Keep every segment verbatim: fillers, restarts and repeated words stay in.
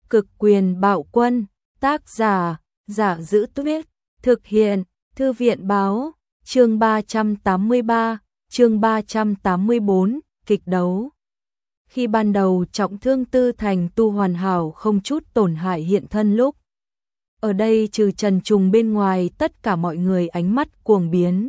Cực quyền bạo quân, tác giả, Giả Giữ Tuyết, thực hiện, Thư viện báo, chương ba trăm tám mươi ba, chương ba trăm tám mươi bốn, kịch đấu. Khi ban đầu trọng thương Tư Thành tu hoàn hảo không chút tổn hại hiện thân lúc. Ở đây trừ Trần Trùng bên ngoài tất cả mọi người ánh mắt cuồng biến.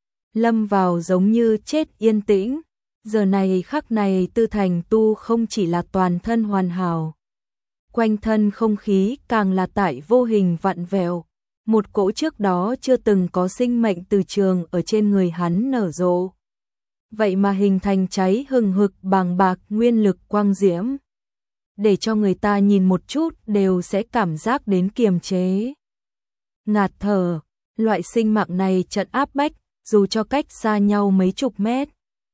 Lâm vào giống như chết yên tĩnh, giờ này khắc này Tư Thành tu không chỉ là toàn thân hoàn hảo. Quanh thân không khí càng là tại vô hình vặn vẹo, một cỗ trước đó chưa từng có sinh mệnh từ trường ở trên người hắn nở rộ. Vậy mà hình thành cháy hừng hực bàng bạc nguyên lực quang diễm. Để cho người ta nhìn một chút đều sẽ cảm giác đến kiềm chế. Ngạt thở, loại sinh mạng này trận áp bách, dù cho cách xa nhau mấy chục mét.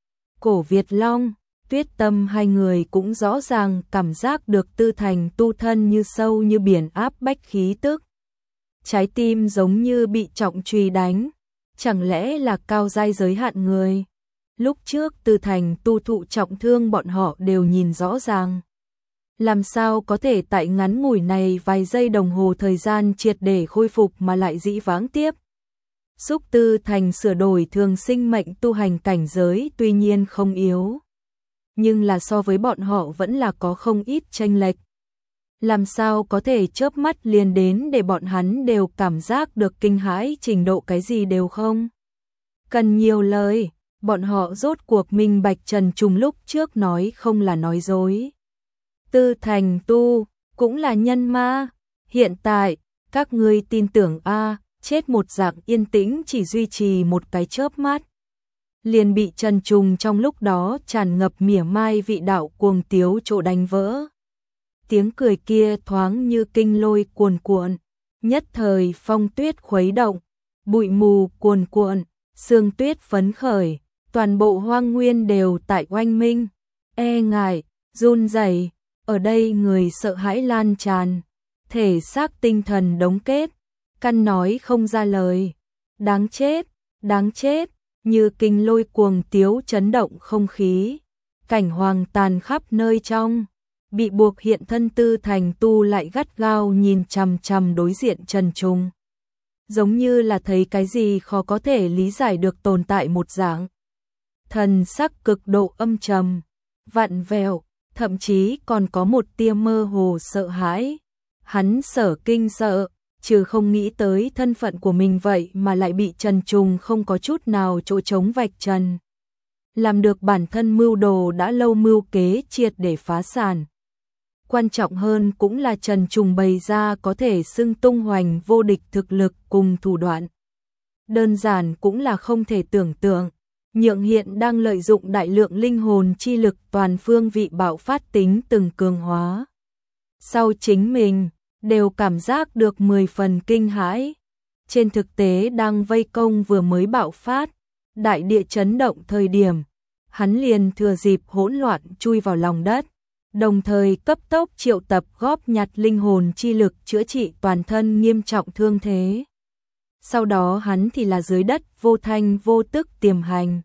Cổ Việt Long, Tuyết Tâm hai người cũng rõ ràng cảm giác được Tư Thành tu thân như sâu như biển áp bách khí tức. Trái tim giống như bị trọng chùy đánh, chẳng lẽ là cao giai giới hạn người. Lúc trước Tư Thành tu thụ trọng thương bọn họ đều nhìn rõ ràng. Làm sao có thể tại ngắn ngủi này vài giây đồng hồ thời gian triệt để khôi phục mà lại dĩ vãng tiếp. Xúc Tư Thành sửa đổi thường sinh mệnh tu hành cảnh giới tuy nhiên không yếu. Nhưng là so với bọn họ vẫn là có không ít chênh lệch. Làm sao có thể chớp mắt liền đến để bọn hắn đều cảm giác được kinh hãi trình độ cái gì đều không. Cần nhiều lời, bọn họ rốt cuộc minh bạch Trần Trùng lúc trước nói không là nói dối. Tư Thành tu, cũng là nhân ma, hiện tại, các ngươi tin tưởng a chết một dạng yên tĩnh chỉ duy trì một cái chớp mắt. Liền bị Trần Trùng trong lúc đó tràn ngập mỉa mai vị đạo cuồng tiếu chỗ đánh vỡ. Tiếng cười kia thoáng như kinh lôi cuồn cuộn, nhất thời phong tuyết khuấy động, bụi mù cuồn cuộn, sương tuyết phấn khởi, toàn bộ hoang nguyên đều tại oanh minh, e ngại, run rẩy, ở đây người sợ hãi lan tràn, thể xác tinh thần đống kết, căn nói không ra lời, đáng chết, đáng chết. Như kinh lôi cuồng tiếu chấn động không khí, cảnh hoàng tàn khắp nơi trong, bị buộc hiện thân Tư Thành tu lại gắt gao nhìn chằm chằm đối diện Trần Trùng. Giống như là thấy cái gì khó có thể lý giải được tồn tại một dạng. Thần sắc cực độ âm trầm, vặn vẹo, thậm chí còn có một tia mơ hồ sợ hãi. Hắn sở kinh sợ, trừ không nghĩ tới thân phận của mình vậy mà lại bị Trần Trùng không có chút nào chỗ trống vạch trần. Làm được bản thân mưu đồ đã lâu mưu kế triệt để phá sản. Quan trọng hơn cũng là Trần Trùng bày ra có thể xưng tung hoành vô địch thực lực cùng thủ đoạn. Đơn giản cũng là không thể tưởng tượng, Nhượng hiện đang lợi dụng đại lượng linh hồn chi lực toàn phương vị bạo phát tính từng cường hóa. Sau chính mình, đều cảm giác được mười phần kinh hãi. Trên thực tế đang vây công vừa mới bạo phát, đại địa chấn động thời điểm, hắn liền thừa dịp hỗn loạn chui vào lòng đất, đồng thời cấp tốc triệu tập góp nhặt linh hồn chi lực chữa trị toàn thân nghiêm trọng thương thế. Sau đó hắn thì là dưới đất vô thanh vô tức tiềm hành,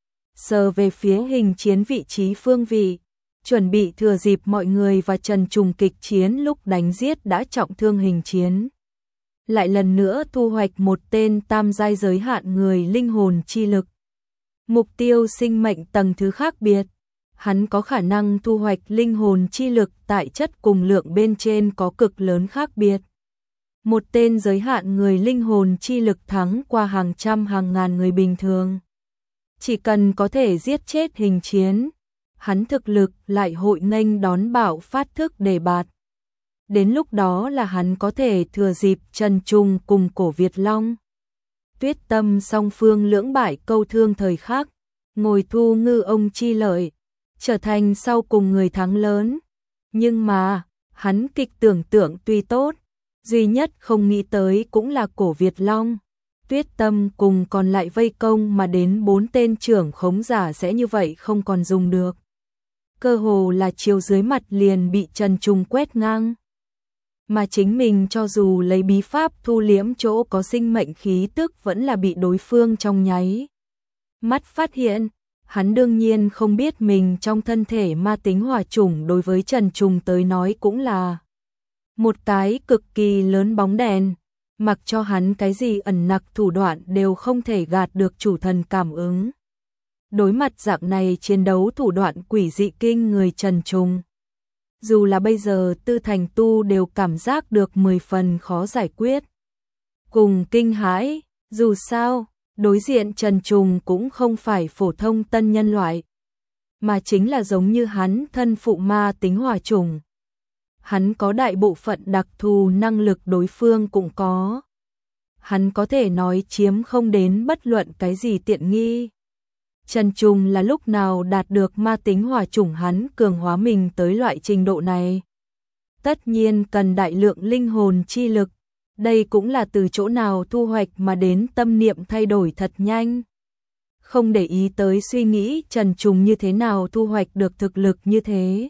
sờ về phía hình chiến vị trí phương vị, chuẩn bị thừa dịp mọi người và Trần Trùng kịch chiến lúc đánh giết đã trọng thương hình chiến. Lại lần nữa thu hoạch một tên tam giai giới hạn người linh hồn chi lực. Mục tiêu sinh mệnh tầng thứ khác biệt, hắn có khả năng thu hoạch linh hồn chi lực tại chất cùng lượng bên trên có cực lớn khác biệt. Một tên giới hạn người linh hồn chi lực thắng qua hàng trăm hàng ngàn người bình thường. Chỉ cần có thể giết chết hình chiến, hắn thực lực lại hội nghênh đón bạo phát thức đề bạt. Đến lúc đó là hắn có thể thừa dịp Trần Trùng cùng Cổ Việt Long. Tuyết Tâm song phương lưỡng bại câu thương thời khắc, ngồi thu ngư ông chi lợi, trở thành sau cùng người thắng lớn. Nhưng mà, hắn kịch tưởng tượng tuy tốt, duy nhất không nghĩ tới cũng là Cổ Việt Long. Tuyết Tâm cùng còn lại vây công mà đến bốn tên trưởng khống giả sẽ như vậy không còn dùng được. Cơ hồ là chiều dưới mặt liền bị Trần Trùng quét ngang. Mà chính mình cho dù lấy bí pháp thu liễm chỗ có sinh mệnh khí tức vẫn là bị đối phương trong nháy mắt phát hiện. Hắn đương nhiên không biết mình trong thân thể ma tính hỏa chủng đối với Trần Trùng tới nói cũng là Một cái cực kỳ lớn bóng đèn, mặc cho hắn cái gì ẩn nặc thủ đoạn đều không thể gạt được chủ thần cảm ứng. Đối mặt dạng này chiến đấu thủ đoạn quỷ dị kinh người Trần Trùng. Dù là bây giờ Tư Thành Tu đều cảm giác được mười phần khó giải quyết. Cùng kinh hãi, dù sao, đối diện Trần Trùng cũng không phải phổ thông tân nhân loại, mà chính là giống như hắn thân phụ ma tính hỏa trùng. Hắn có đại bộ phận đặc thù năng lực đối phương cũng có. Hắn có thể nói chiếm không đến bất luận cái gì tiện nghi. Trần Trùng là lúc nào đạt được ma tính hỏa chủng hắn cường hóa mình tới loại trình độ này. Tất nhiên cần đại lượng linh hồn chi lực. Đây cũng là từ chỗ nào thu hoạch mà đến tâm niệm thay đổi thật nhanh. Không để ý tới suy nghĩ Trần Trùng như thế nào thu hoạch được thực lực như thế.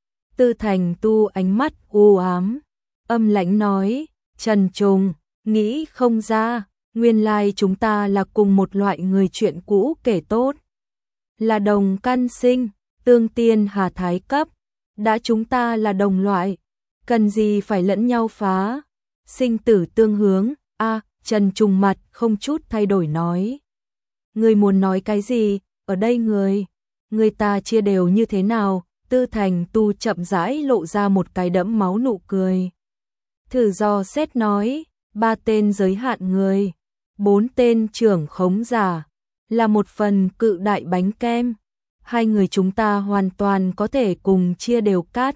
Tư Thành Tu ánh mắt u ám, âm lãnh nói, Trần Trùng, nghĩ không ra, nguyên lai chúng ta là cùng một loại người chuyện cũ kể tốt. Là đồng căn sinh, tương tiên hà thái cấp, đã chúng ta là đồng loại, cần gì phải lẫn nhau phá, sinh tử tương hướng, a à, Trần Trùng mặt không chút thay đổi nói. Người muốn nói cái gì, ở đây người, người ta chia đều như thế nào? Tư Thành Tu chậm rãi lộ ra một cái đẫm máu nụ cười. Thử do xét nói, ba tên giới hạn người, bốn tên trưởng khống giả, là một phần cự đại bánh kem. Hai người chúng ta hoàn toàn có thể cùng chia đều cát.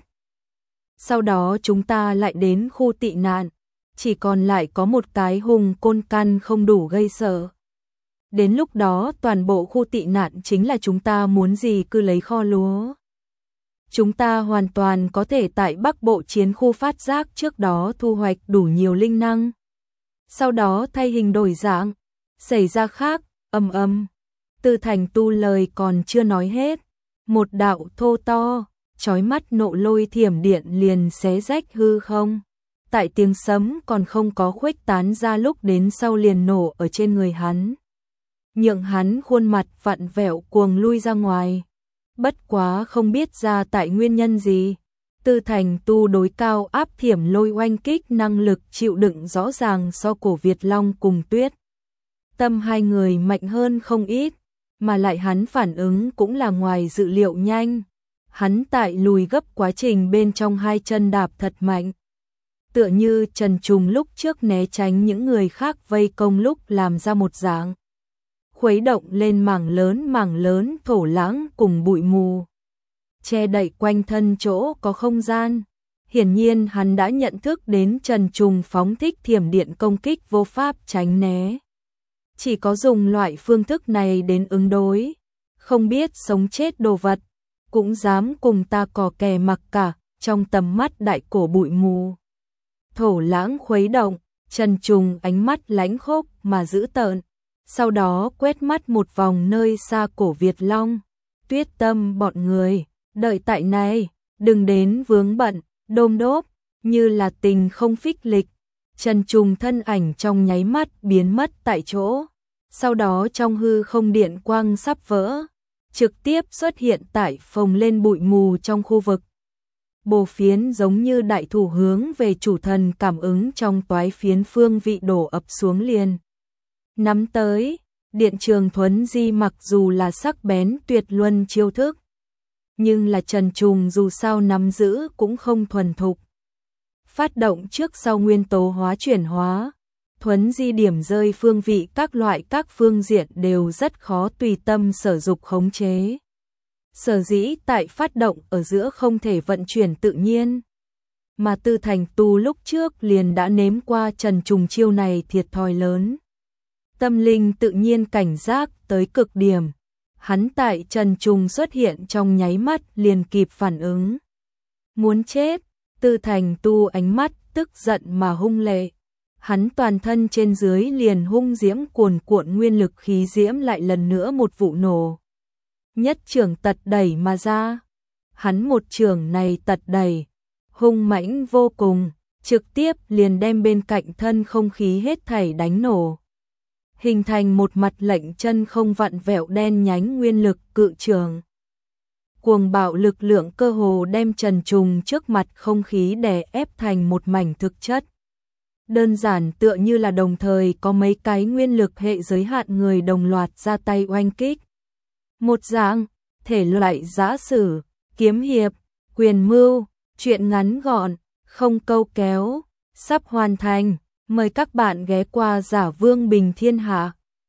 Sau đó chúng ta lại đến khu tị nạn, chỉ còn lại có một cái hùng côn căn không đủ gây sợ. Đến lúc đó toàn bộ khu tị nạn chính là chúng ta muốn gì cứ lấy kho lúa. Chúng ta hoàn toàn có thể tại Bắc Bộ chiến khu phát giác trước đó thu hoạch đủ nhiều linh năng. Sau đó thay hình đổi dạng, xảy ra khác, âm âm. Tư Thành Tu lời còn chưa nói hết. Một đạo thô to, chói mắt nộ lôi thiểm điện liền xé rách hư không. Tại tiếng sấm còn không có khuếch tán ra lúc đến sau liền nổ ở trên người hắn. Nhượng hắn khuôn mặt vặn vẹo cuồng lui ra ngoài. Bất quá không biết ra tại nguyên nhân gì. Tư Thành Tu đối cao áp thiểm lôi oanh kích năng lực chịu đựng rõ ràng so cổ Việt Long cùng Tuyết. Tâm hai người mạnh hơn không ít, mà lại hắn phản ứng cũng là ngoài dự liệu nhanh. Hắn tại lùi gấp quá trình bên trong hai chân đạp thật mạnh. Tựa như Trần Trùng lúc trước né tránh những người khác vây công lúc làm ra một dạng. Khuấy động lên mảng lớn mảng lớn thổ lãng cùng bụi mù. Che đậy quanh thân chỗ có không gian. Hiển nhiên hắn đã nhận thức đến Trần Trùng phóng thích thiểm điện công kích vô pháp tránh né. Chỉ có dùng loại phương thức này đến ứng đối. Không biết sống chết đồ vật, cũng dám cùng ta cò kè mặc cả trong tầm mắt đại cổ bụi mù. Thổ lãng khuấy động, Trần Trùng ánh mắt lãnh khốc mà dữ tợn. Sau đó quét mắt một vòng nơi xa cổ Việt Long. Tuyết Tâm bọn người, đợi tại này, đừng đến vướng bận, đôm đốp, như là tình không phích lịch. Trần Trùng thân ảnh trong nháy mắt biến mất tại chỗ. Sau đó trong hư không điện quang sắp vỡ, trực tiếp xuất hiện tại phồng lên bụi mù trong khu vực. Bồ phiến giống như đại thủ hướng về chủ thần cảm ứng trong toái phiến phương vị đổ ập xuống liền. Nắm tới, điện trường thuấn di mặc dù là sắc bén tuyệt luân chiêu thức, nhưng là Trần Trùng dù sao nắm giữ cũng không thuần thục. Phát động trước sau nguyên tố hóa chuyển hóa, thuấn di điểm rơi phương vị các loại các phương diện đều rất khó tùy tâm sở dục khống chế. Sở dĩ tại phát động ở giữa không thể vận chuyển tự nhiên. Mà Tư Thành Tu lúc trước liền đã nếm qua Trần Trùng chiêu này thiệt thòi lớn. Tâm linh tự nhiên cảnh giác tới cực điểm. Hắn tại Trần Trùng xuất hiện trong nháy mắt liền kịp phản ứng. Muốn chết, Tư Thành Tu ánh mắt tức giận mà hung lệ. Hắn toàn thân trên dưới liền hung diễm cuồn cuộn nguyên lực khí diễm lại lần nữa một vụ nổ. Nhất trường tật đẩy mà ra. Hắn một trường này tật đẩy, hung mãnh vô cùng, trực tiếp liền đem bên cạnh thân không khí hết thảy đánh nổ. Hình thành một mặt lệnh chân không vặn vẹo đen nhánh nguyên lực cự trường. cuồng bạo lực lượng cơ hồ đem Trần Trùng trước mặt không khí đè ép thành một mảnh thực chất. Đơn giản tựa như là đồng thời có mấy cái nguyên lực hệ giới hạn người đồng loạt ra tay oanh kích. Một dạng, thể loại giã sử, kiếm hiệp, quyền mưu, truyện ngắn gọn, không câu kéo, sắp hoàn thành. Mời các bạn ghé qua Giả Vương Bình Thiên Hạ.